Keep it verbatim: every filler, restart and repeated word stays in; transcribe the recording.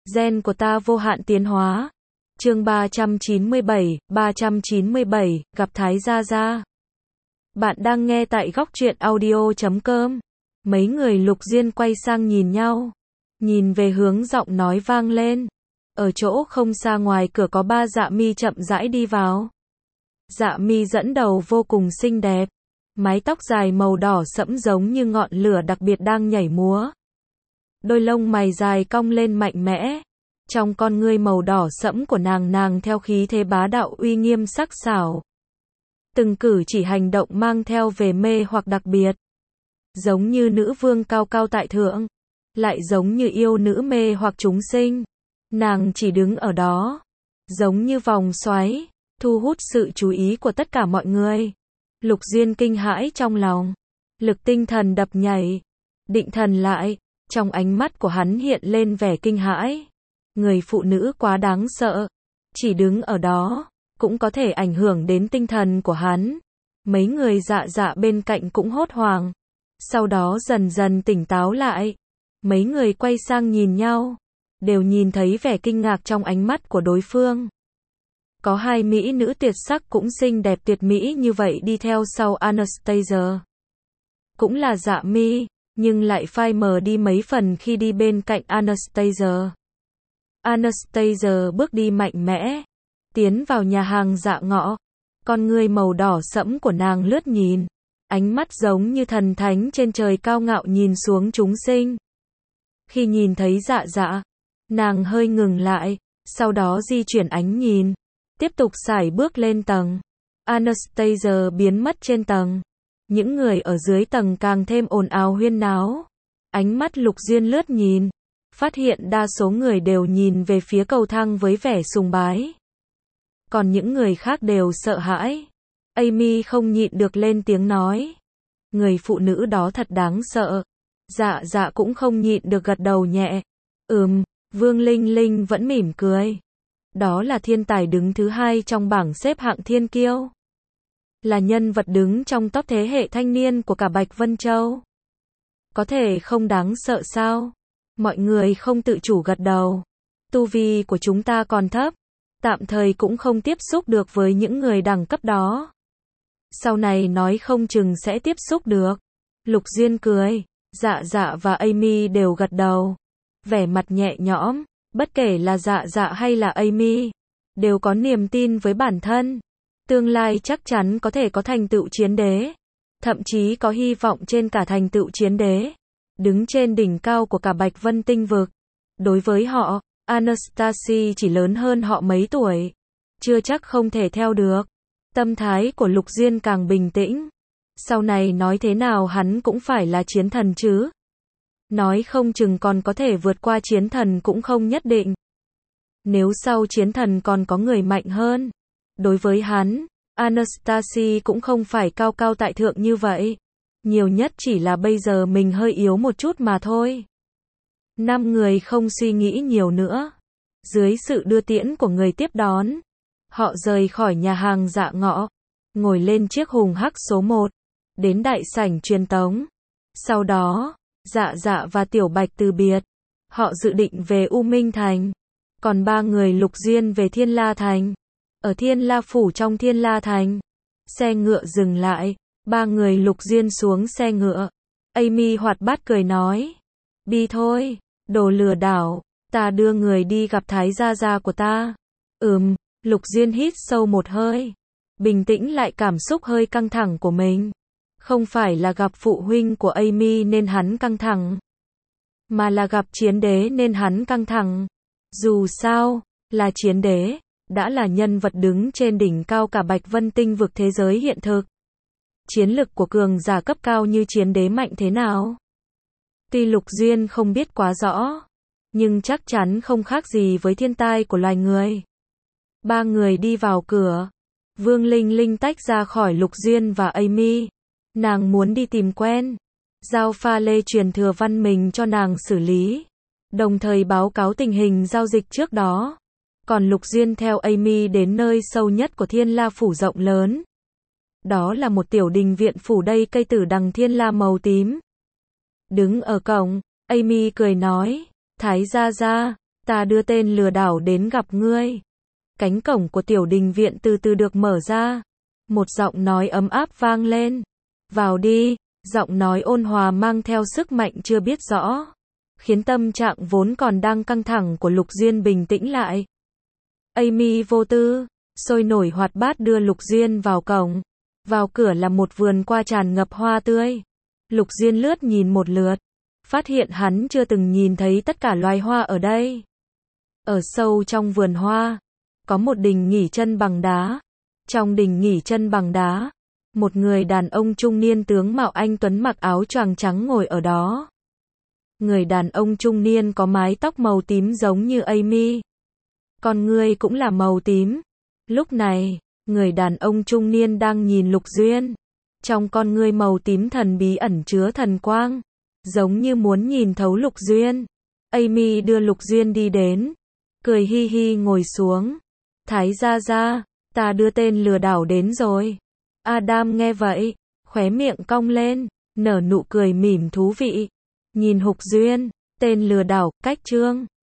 Gen của ta vô hạn tiến hóa. Chương ba trăm chín mươi bảy, ba trăm chín mươi bảy, gặp Thái Gia Gia. Bạn đang nghe tại góc truyện audio chấm com. Mấy người Lục Diên quay sang nhìn nhau, nhìn về hướng giọng nói vang lên. Ở chỗ không xa ngoài cửa có ba Dạ Mi chậm rãi đi vào. Dạ Mi dẫn đầu vô cùng xinh đẹp, mái tóc dài màu đỏ sẫm giống như ngọn lửa đặc biệt đang nhảy múa. Đôi lông mày dài cong lên mạnh mẽ, trong con ngươi màu đỏ sẫm của nàng nàng theo khí thế bá đạo uy nghiêm sắc sảo. Từng cử chỉ hành động mang theo vẻ mê hoặc đặc biệt, giống như nữ vương cao cao tại thượng, lại giống như yêu nữ mê hoặc chúng sinh. Nàng chỉ đứng ở đó, giống như vòng xoáy, thu hút sự chú ý của tất cả mọi người. Lục Diên kinh hãi trong lòng, lực tinh thần đập nhảy, định thần lại, trong ánh mắt của hắn hiện lên vẻ kinh hãi. Người phụ nữ quá đáng sợ, chỉ đứng ở đó, cũng có thể ảnh hưởng đến tinh thần của hắn. Mấy người Dạ Dạ bên cạnh cũng hốt hoảng, sau đó dần dần tỉnh táo lại. Mấy người quay sang nhìn nhau, đều nhìn thấy vẻ kinh ngạc trong ánh mắt của đối phương. Có hai mỹ nữ tuyệt sắc cũng xinh đẹp tuyệt mỹ như vậy đi theo sau Anastasia. Cũng là Dạ Mi, nhưng lại phai mờ đi mấy phần khi đi bên cạnh Anastasia. Anastasia bước đi mạnh mẽ, tiến vào nhà hàng Dạ Ngọ. Con ngươi màu đỏ sẫm của nàng lướt nhìn, ánh mắt giống như thần thánh trên trời cao ngạo nhìn xuống chúng sinh. Khi nhìn thấy Dạ Dạ, nàng hơi ngừng lại, sau đó di chuyển ánh nhìn, tiếp tục sải bước lên tầng. Anastasia biến mất trên tầng. Những người ở dưới tầng càng thêm ồn ào huyên náo. Ánh mắt Lục Diên lướt nhìn, phát hiện đa số người đều nhìn về phía cầu thang với vẻ sùng bái. Còn những người khác đều sợ hãi. Amy không nhịn được lên tiếng nói. Người phụ nữ đó thật đáng sợ. Dạ Dạ cũng không nhịn được gật đầu nhẹ. Ừm, Vương Linh Linh vẫn mỉm cười. Đó là thiên tài đứng thứ hai trong bảng xếp hạng thiên kiêu. Là nhân vật đứng trong top thế hệ thanh niên của cả Bạch Vân Châu. Có thể không đáng sợ sao? Mọi người không tự chủ gật đầu. Tu vi của chúng ta còn thấp, tạm thời cũng không tiếp xúc được với những người đẳng cấp đó. Sau này nói không chừng sẽ tiếp xúc được. Lục Diên cười, Dạ Dạ và Amy đều gật đầu, vẻ mặt nhẹ nhõm. Bất kể là Dạ Dạ hay là Amy, đều có niềm tin với bản thân. Tương lai chắc chắn có thể có thành tựu chiến đế, thậm chí có hy vọng trên cả thành tựu chiến đế, đứng trên đỉnh cao của cả Bạch Vân tinh vực. Đối với họ, Anastasia chỉ lớn hơn họ mấy tuổi, chưa chắc không thể theo được. Tâm thái của Lục Diên càng bình tĩnh. Sau này nói thế nào hắn cũng phải là chiến thần chứ. Nói không chừng còn có thể vượt qua chiến thần cũng không nhất định. Nếu sau chiến thần còn có người mạnh hơn, đối với hắn, Anastasia cũng không phải cao cao tại thượng như vậy. Nhiều nhất chỉ là bây giờ mình hơi yếu một chút mà thôi. Năm người không suy nghĩ nhiều nữa. Dưới sự đưa tiễn của người tiếp đón, họ rời khỏi nhà hàng Dạ Ngọ, ngồi lên chiếc hùng hắc số một, đến đại sảnh truyền tống. Sau đó, Dạ Dạ và Tiểu Bạch từ biệt. Họ dự định về U Minh Thành. Còn ba người Lục Diên về Thiên La Thành. Ở Thiên La Phủ trong Thiên La Thành, xe ngựa dừng lại. Ba người Lục Diên xuống xe ngựa. Amy hoạt bát cười nói. Đi thôi, đồ lừa đảo. Ta đưa người đi gặp Thái Gia Gia của ta. Ừm, Lục Diên hít sâu một hơi, bình tĩnh lại cảm xúc hơi căng thẳng của mình. Không phải là gặp phụ huynh của Amy nên hắn căng thẳng, mà là gặp chiến đế nên hắn căng thẳng. Dù sao, là chiến đế, đã là nhân vật đứng trên đỉnh cao cả Bạch Vân tinh vực thế giới hiện thực. Chiến lực của cường giả cấp cao như chiến đế mạnh thế nào? Tuy Lục Diên không biết quá rõ, nhưng chắc chắn không khác gì với thiên tai của loài người. Ba người đi vào cửa. Vương Linh Linh tách ra khỏi Lục Diên và Amy. Nàng muốn đi tìm quen, giao pha lê truyền thừa văn mình cho nàng xử lý, đồng thời báo cáo tình hình giao dịch trước đó. Còn Lục Diên theo Amy đến nơi sâu nhất của Thiên La Phủ rộng lớn. Đó là một tiểu đình viện phủ đầy cây tử đằng thiên la màu tím. Đứng ở cổng, Amy cười nói, Thái Gia Gia, ta đưa tên lừa đảo đến gặp ngươi. Cánh cổng của tiểu đình viện từ từ được mở ra. Một giọng nói ấm áp vang lên. Vào đi, giọng nói ôn hòa mang theo sức mạnh chưa biết rõ, khiến tâm trạng vốn còn đang căng thẳng của Lục Duyên bình tĩnh lại. Amy vô tư, sôi nổi hoạt bát đưa Lục Duyên vào cổng. Vào cửa là một vườn hoa tràn ngập hoa tươi. Lục Duyên lướt nhìn một lượt, phát hiện hắn chưa từng nhìn thấy tất cả loài hoa ở đây. Ở sâu trong vườn hoa, có một đình nghỉ chân bằng đá. Trong đình nghỉ chân bằng đá, một người đàn ông trung niên tướng mạo anh tuấn mặc áo choàng trắng ngồi ở đó. Người đàn ông trung niên có mái tóc màu tím giống như Amy. Con ngươi cũng là màu tím. Lúc này, người đàn ông trung niên đang nhìn Lục Duyên. Trong con ngươi màu tím thần bí ẩn chứa thần quang, giống như muốn nhìn thấu Lục Duyên. Amy đưa Lục Duyên đi đến, cười hi hi ngồi xuống. Thái gia gia, ta đưa tên lừa đảo đến rồi. Adam nghe vậy, khóe miệng cong lên, nở nụ cười mỉm thú vị. Nhìn Lục Duyên, tên lừa đảo, cách trương.